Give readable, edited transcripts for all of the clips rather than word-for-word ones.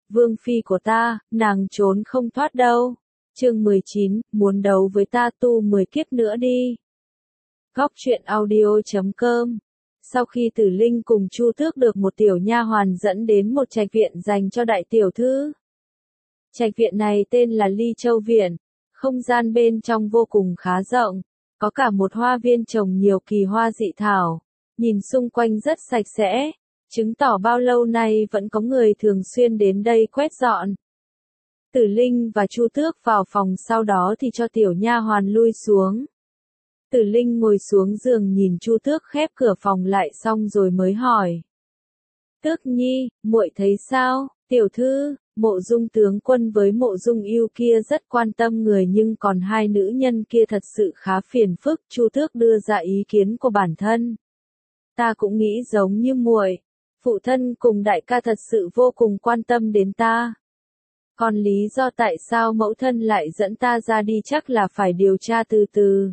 Vương phi của ta, nàng trốn không thoát đâu. Chương 19, muốn đấu với ta tu 10 kiếp nữa đi. Góc truyện audio.com. Sau khi Tử Linh cùng Chu Tước được một tiểu nha hoàn dẫn đến một trạch viện dành cho đại tiểu thư. Trạch viện này tên là Ly Châu Viện, không gian bên trong vô cùng khá rộng, có cả một hoa viên trồng nhiều kỳ hoa dị thảo, nhìn xung quanh rất sạch sẽ, chứng tỏ bao lâu nay vẫn có người thường xuyên đến đây quét dọn. Tử Linh và Chu Tước vào phòng sau đó thì cho tiểu nha hoàn lui xuống. Tử Linh ngồi xuống giường nhìn Chu Tước khép cửa phòng lại xong rồi mới hỏi. Tước nhi, muội thấy sao, tiểu thư, Mộ Dung tướng quân với Mộ Dung Ưu kia rất quan tâm người nhưng còn hai nữ nhân kia thật sự khá phiền phức. Chu Tước đưa ra ý kiến của bản thân. Ta cũng nghĩ giống như muội, phụ thân cùng đại ca thật sự vô cùng quan tâm đến ta. Còn lý do tại sao mẫu thân lại dẫn ta ra đi chắc là phải điều tra từ từ.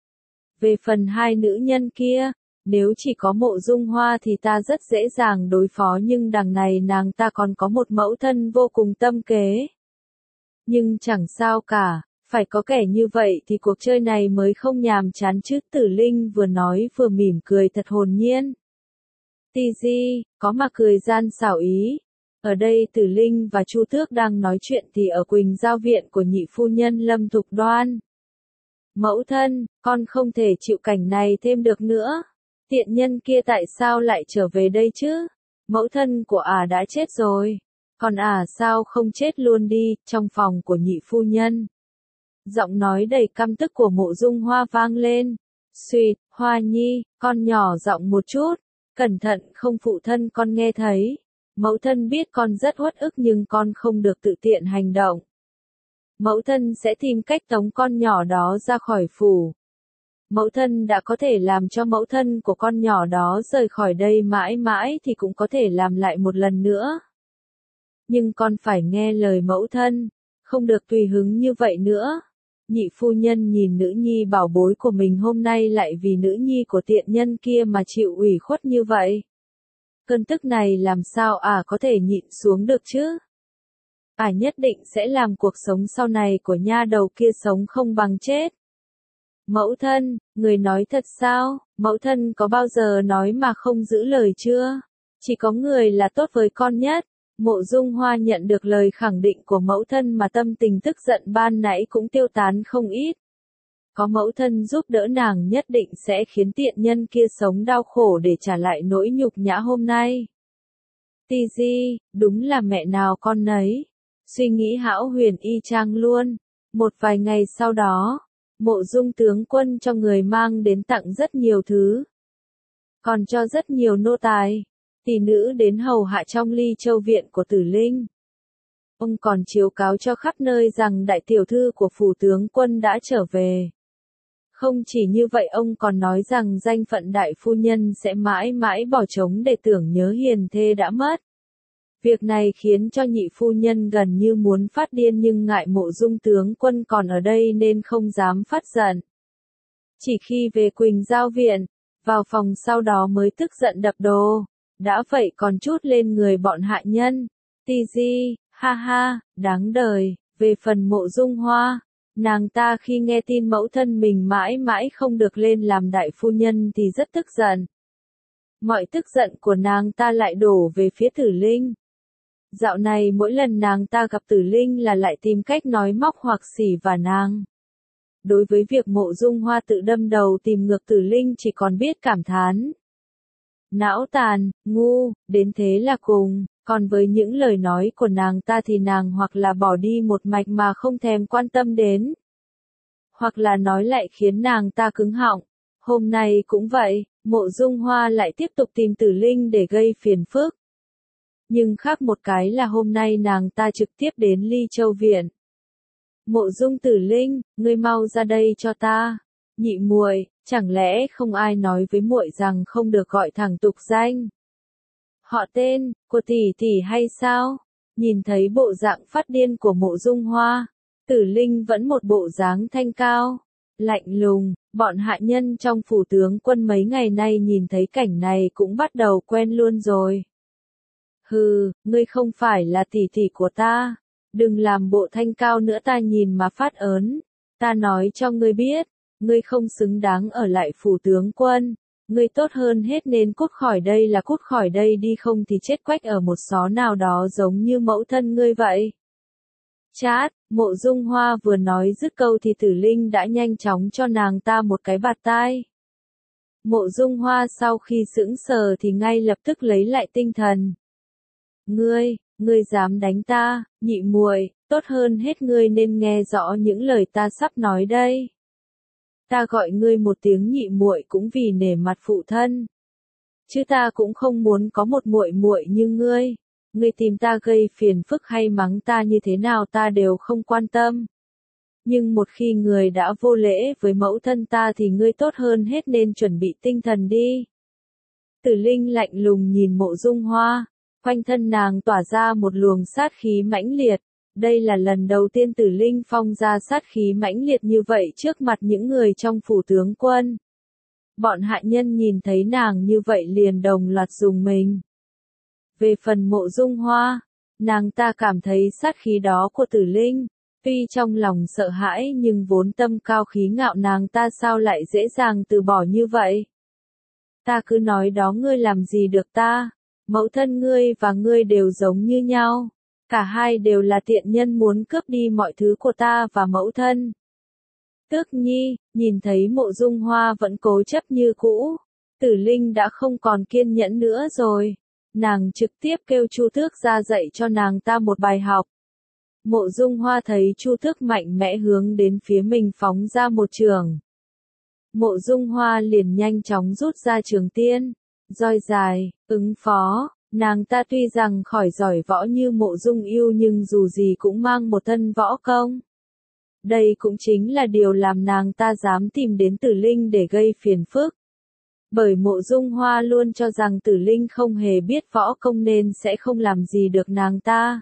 Về phần hai nữ nhân kia, nếu chỉ có Mộ Dung Hoa thì ta rất dễ dàng đối phó nhưng đằng này nàng ta còn có một mẫu thân vô cùng tâm kế. Nhưng chẳng sao cả, phải có kẻ như vậy thì cuộc chơi này mới không nhàm chán chứ. Tử Linh vừa nói vừa mỉm cười thật hồn nhiên. Ti di, có mà cười gian xảo ý. Ở đây Tử Linh và Chu Tước đang nói chuyện thì ở Quỳnh Giao viện của nhị phu nhân Lâm Thục Đoan. Mẫu thân, con không thể chịu cảnh này thêm được nữa. Tiện nhân kia tại sao lại trở về đây chứ? Mẫu thân của đã chết rồi. Còn sao không chết luôn đi, trong phòng của nhị phu nhân. Giọng nói đầy căm tức của Mộ Dung Hoa vang lên. Xuyệt, Hoa nhi, con nhỏ giọng một chút. Cẩn thận không phụ thân con nghe thấy. Mẫu thân biết con rất uất ức nhưng con không được tự tiện hành động. Mẫu thân sẽ tìm cách tống con nhỏ đó ra khỏi phủ. Mẫu thân đã có thể làm cho mẫu thân của con nhỏ đó rời khỏi đây mãi mãi thì cũng có thể làm lại một lần nữa. Nhưng con phải nghe lời mẫu thân, không được tùy hứng như vậy nữa. Nhị phu nhân nhìn nữ nhi bảo bối của mình hôm nay lại vì nữ nhi của tiện nhân kia mà chịu ủy khuất như vậy. Cơn tức này làm sao có thể nhịn xuống được chứ? Nhất định sẽ làm cuộc sống sau này của nha đầu kia sống không bằng chết. Mẫu thân, người nói thật sao? Mẫu thân có bao giờ nói mà không giữ lời chưa? Chỉ có người là tốt với con nhất. Mộ Dung Hoa nhận được lời khẳng định của mẫu thân mà tâm tình tức giận ban nãy cũng tiêu tán không ít. Có mẫu thân giúp đỡ nàng nhất định sẽ khiến tiện nhân kia sống đau khổ để trả lại nỗi nhục nhã hôm nay. Ti di, đúng là mẹ nào con nấy. Suy nghĩ hão huyền y chang luôn. Một vài ngày sau đó, Mộ Dung tướng quân cho người mang đến tặng rất nhiều thứ. Còn cho rất nhiều nô tài, tỷ nữ đến hầu hạ trong Ly Châu viện của Tử Linh. Ông còn chiếu cáo cho khắp nơi rằng đại tiểu thư của phủ tướng quân đã trở về. Không chỉ như vậy ông còn nói rằng danh phận đại phu nhân sẽ mãi mãi bỏ trống để tưởng nhớ hiền thê đã mất. Việc này khiến cho nhị phu nhân gần như muốn phát điên nhưng ngại Mộ Dung tướng quân còn ở đây nên không dám phát giận. Chỉ khi về Quỳnh Giao viện, vào phòng sau đó mới tức giận đập đồ. Đã vậy còn trút lên người bọn hạ nhân. Ti di, ha ha, đáng đời. Về phần Mộ Dung Hoa, nàng ta khi nghe tin mẫu thân mình mãi mãi không được lên làm đại phu nhân thì rất tức giận. Mọi tức giận của nàng ta lại đổ về phía Tử Linh. Dạo này mỗi lần nàng ta gặp Tử Linh là lại tìm cách nói móc hoặc xỉ vả nàng. Đối với việc Mộ Dung Hoa tự đâm đầu tìm ngược Tử Linh chỉ còn biết cảm thán. Não tàn, ngu, đến thế là cùng. Còn với những lời nói của nàng ta thì nàng hoặc là bỏ đi một mạch mà không thèm quan tâm đến. Hoặc là nói lại khiến nàng ta cứng họng. Hôm nay cũng vậy, Mộ Dung Hoa lại tiếp tục tìm Tử Linh để gây phiền phức. Nhưng khác một cái là hôm nay nàng ta trực tiếp đến Ly Châu viện. Mộ Dung Tử Linh, ngươi mau ra đây cho ta. Nhị muội, chẳng lẽ không ai nói với muội rằng không được gọi thẳng tục danh? Họ tên của tỷ tỷ hay sao? Nhìn thấy bộ dạng phát điên của Mộ Dung Hoa, Tử Linh vẫn một bộ dáng thanh cao, lạnh lùng. Bọn hạ nhân trong phủ tướng quân mấy ngày nay nhìn thấy cảnh này cũng bắt đầu quen luôn rồi. Hừ, ngươi không phải là tỷ tỷ của ta. Đừng làm bộ thanh cao nữa, ta nhìn mà phát ớn. Ta nói cho ngươi biết, ngươi không xứng đáng ở lại phủ tướng quân. Ngươi tốt hơn hết nên cút khỏi đây là cút khỏi đây đi, không thì chết quách ở một xó nào đó giống như mẫu thân ngươi vậy. Chát, Mộ Dung Hoa vừa nói dứt câu thì Tử Linh đã nhanh chóng cho nàng ta một cái bạt tai. Mộ Dung Hoa sau khi sững sờ thì ngay lập tức lấy lại tinh thần. Ngươi dám đánh ta, nhị muội, tốt hơn hết ngươi nên nghe rõ những lời ta sắp nói đây. Ta gọi ngươi một tiếng nhị muội cũng vì nể mặt phụ thân. Chứ ta cũng không muốn có một muội muội như ngươi. Ngươi tìm ta gây phiền phức hay mắng ta như thế nào ta đều không quan tâm. Nhưng một khi người đã vô lễ với mẫu thân ta thì ngươi tốt hơn hết nên chuẩn bị tinh thần đi. Tử Linh lạnh lùng nhìn Mộ Dung Hoa, quanh thân nàng tỏa ra một luồng sát khí mãnh liệt. Đây là lần đầu tiên Tử Linh phong ra sát khí mãnh liệt như vậy trước mặt những người trong phủ tướng quân. Bọn hạ nhân nhìn thấy nàng như vậy liền đồng loạt rùng mình. Về phần Mộ Dung Hoa, nàng ta cảm thấy sát khí đó của Tử Linh, tuy trong lòng sợ hãi nhưng vốn tâm cao khí ngạo nàng ta sao lại dễ dàng từ bỏ như vậy. Ta cứ nói đó, ngươi làm gì được ta, mẫu thân ngươi và ngươi đều giống như nhau, cả hai đều là tiện nhân muốn cướp đi mọi thứ của ta và mẫu thân. Tước Nhi, nhìn thấy Mộ Dung Hoa vẫn cố chấp như cũ, Tử Linh đã không còn kiên nhẫn nữa rồi. Nàng trực tiếp kêu Chu Tước ra dạy cho nàng ta một bài học. Mộ Dung Hoa thấy Chu Tước mạnh mẽ hướng đến phía mình phóng ra một chưởng. Mộ Dung Hoa liền nhanh chóng rút ra trường tiên, roi dài, ứng phó. Nàng ta tuy rằng khỏi giỏi võ như Mộ Dung Yêu nhưng dù gì cũng mang một thân võ công. Đây cũng chính là điều làm nàng ta dám tìm đến Tử Linh để gây phiền phức. Bởi Mộ Dung Hoa luôn cho rằng Tử Linh không hề biết võ công nên sẽ không làm gì được nàng ta.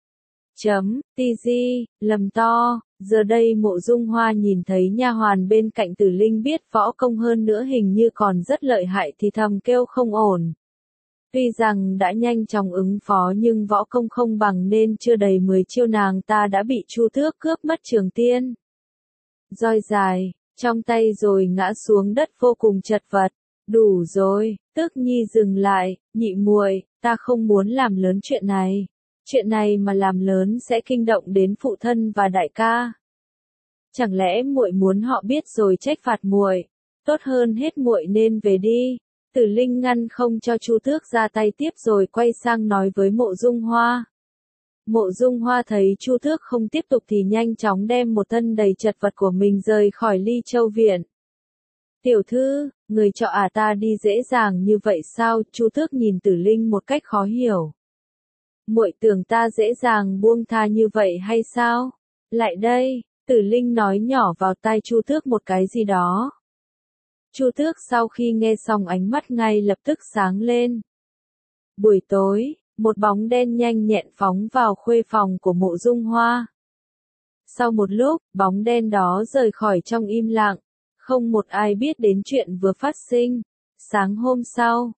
TG, lầm to, giờ đây Mộ Dung Hoa nhìn thấy nha hoàn bên cạnh Tử Linh biết võ công hơn nữa hình như còn rất lợi hại thì thầm kêu không ổn. Tuy rằng đã nhanh chóng ứng phó nhưng võ công không bằng nên chưa đầy 10 chiêu nàng ta đã bị Chu Tước cướp mất trường tiên. Roi dài, trong tay rồi ngã xuống đất vô cùng chật vật. Đủ rồi, Tước Nhi dừng lại, nhị muội, ta không muốn làm lớn chuyện này. Chuyện này mà làm lớn sẽ kinh động đến phụ thân và đại ca. Chẳng lẽ muội muốn họ biết rồi trách phạt muội? Tốt hơn hết muội nên về đi. Tử Linh ngăn không cho Chu Tước ra tay tiếp rồi quay sang nói với Mộ Dung Hoa. Mộ Dung Hoa thấy Chu Tước không tiếp tục thì nhanh chóng đem một thân đầy chật vật của mình rời khỏi Ly Châu viện. Tiểu thư, người cho ta đi dễ dàng như vậy sao? Chu Tước nhìn Tử Linh một cách khó hiểu. Muội tưởng ta dễ dàng buông tha như vậy hay sao? Lại đây, Tử Linh nói nhỏ vào tai Chu Tước một cái gì đó. Chu Tước sau khi nghe xong ánh mắt ngay lập tức sáng lên. Buổi tối, một bóng đen nhanh nhẹn phóng vào khuê phòng của Mộ Dung Hoa. Sau một lúc, bóng đen đó rời khỏi trong im lặng. Không một ai biết đến chuyện vừa phát sinh. Sáng hôm sau,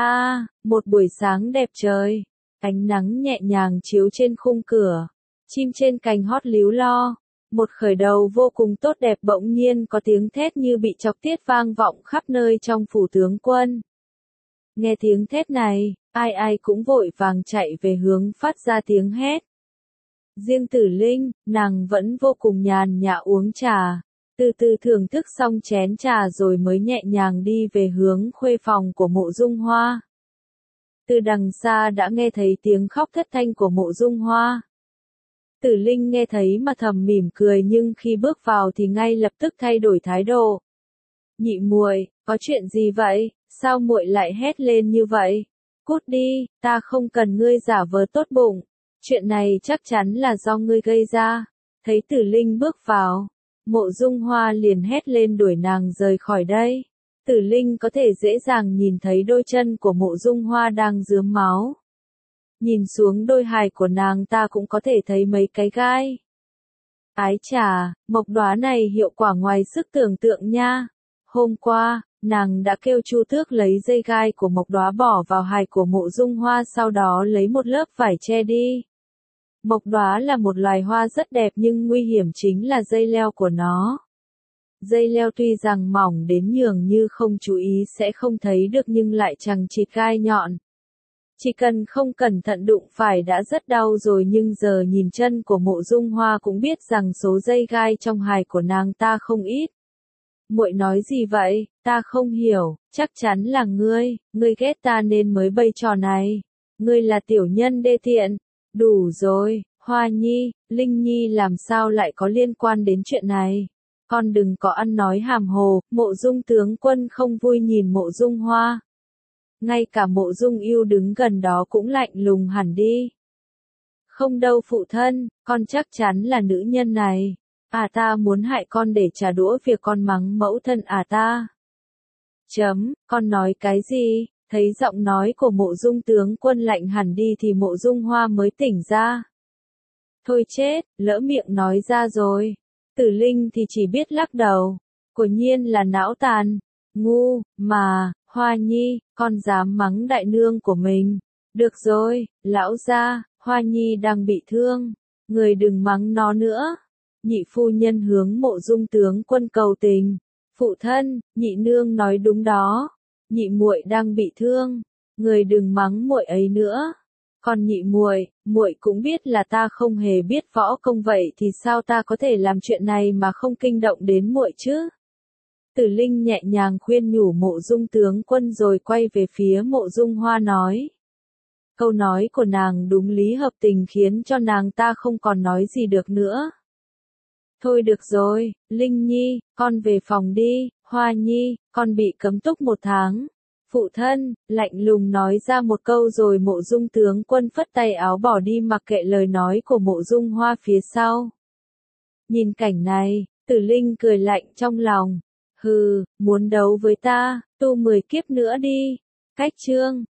một buổi sáng đẹp trời. Ánh nắng nhẹ nhàng chiếu trên khung cửa. Chim trên cành hót líu lo. Một khởi đầu vô cùng tốt đẹp bỗng nhiên có tiếng thét như bị chọc tiết vang vọng khắp nơi trong phủ tướng quân. Nghe tiếng thét này, ai cũng vội vàng chạy về hướng phát ra tiếng hét. Riêng Tử Linh, nàng vẫn vô cùng nhàn nhã uống trà. Từ từ thưởng thức xong chén trà rồi mới nhẹ nhàng đi về hướng khuê phòng của Mộ Dung Hoa. Từ đằng xa đã nghe thấy tiếng khóc thất thanh của Mộ Dung Hoa. Tử Linh nghe thấy mà thầm mỉm cười nhưng khi bước vào thì ngay lập tức thay đổi thái độ. Nhị muội, có chuyện gì vậy? Sao muội lại hét lên như vậy? Cút đi, ta không cần ngươi giả vờ tốt bụng. Chuyện này chắc chắn là do ngươi gây ra. Thấy Tử Linh bước vào, Mộ Dung Hoa liền hét lên đuổi nàng rời khỏi đây. Tử Linh có thể dễ dàng nhìn thấy đôi chân của Mộ Dung Hoa đang rướm máu. Nhìn xuống đôi hài của nàng ta cũng có thể thấy mấy cái gai. Ái chà, mộc đóa này hiệu quả ngoài sức tưởng tượng nha. Hôm qua, nàng đã kêu Chu Tước lấy dây gai của Mộc Đóa bỏ vào hài của Mộ Dung Hoa, sau đó lấy một lớp vải che đi. Mộc Đóa là một loài hoa rất đẹp nhưng nguy hiểm chính là dây leo của nó. Dây leo tuy rằng mỏng đến nhường như không chú ý sẽ không thấy được nhưng lại chằng chịt gai nhọn. Chỉ cần không cẩn thận đụng phải đã rất đau rồi, nhưng giờ nhìn chân của Mộ Dung Hoa cũng biết rằng số dây gai trong hài của nàng ta không ít. Muội nói gì vậy, ta không hiểu, chắc chắn là ngươi ghét ta nên mới bày trò này. Ngươi là tiểu nhân đê tiện. Đủ rồi, Hoa Nhi, Linh Nhi làm sao lại có liên quan đến chuyện này. Con đừng có ăn nói hàm hồ. Mộ Dung tướng quân không vui nhìn Mộ Dung Hoa. Ngay cả Mộ Dung Ưu đứng gần đó cũng lạnh lùng hẳn đi. Không đâu phụ thân, con chắc chắn là nữ nhân này. Ta muốn hại con để trả đũa việc con mắng mẫu thân ta. Con nói cái gì? Thấy giọng nói của Mộ Dung tướng quân lạnh hẳn đi thì Mộ Dung Hoa mới tỉnh ra. Thôi chết, lỡ miệng nói ra rồi. Tử Linh thì chỉ biết lắc đầu. Quả nhiên là não tàn. Ngu, mà, Hoa Nhi, con dám mắng đại nương của mình. Được rồi, lão gia, Hoa Nhi đang bị thương. Người đừng mắng nó nữa. Nhị phu nhân hướng Mộ Dung tướng quân cầu tình. Phụ thân, nhị nương nói đúng đó. Nhị muội đang bị thương. Người đừng mắng muội ấy nữa. Còn nhị muội cũng biết là ta không hề biết võ công, vậy thì sao ta có thể làm chuyện này mà không kinh động đến muội chứ? Tử Linh nhẹ nhàng khuyên nhủ Mộ Dung tướng quân rồi quay về phía Mộ Dung Hoa nói. Câu nói của nàng đúng lý hợp tình khiến cho nàng ta không còn nói gì được nữa. Thôi được rồi, Linh Nhi, con về phòng đi. Hoa Nhi, con bị cấm túc 1 tháng. Phụ thân, lạnh lùng nói ra một câu rồi Mộ Dung tướng quân phất tay áo bỏ đi mặc kệ lời nói của Mộ Dung Hoa phía sau. Nhìn cảnh này, Tử Linh cười lạnh trong lòng. Hừ, muốn đấu với ta, tu 10 kiếp nữa đi. Cách chương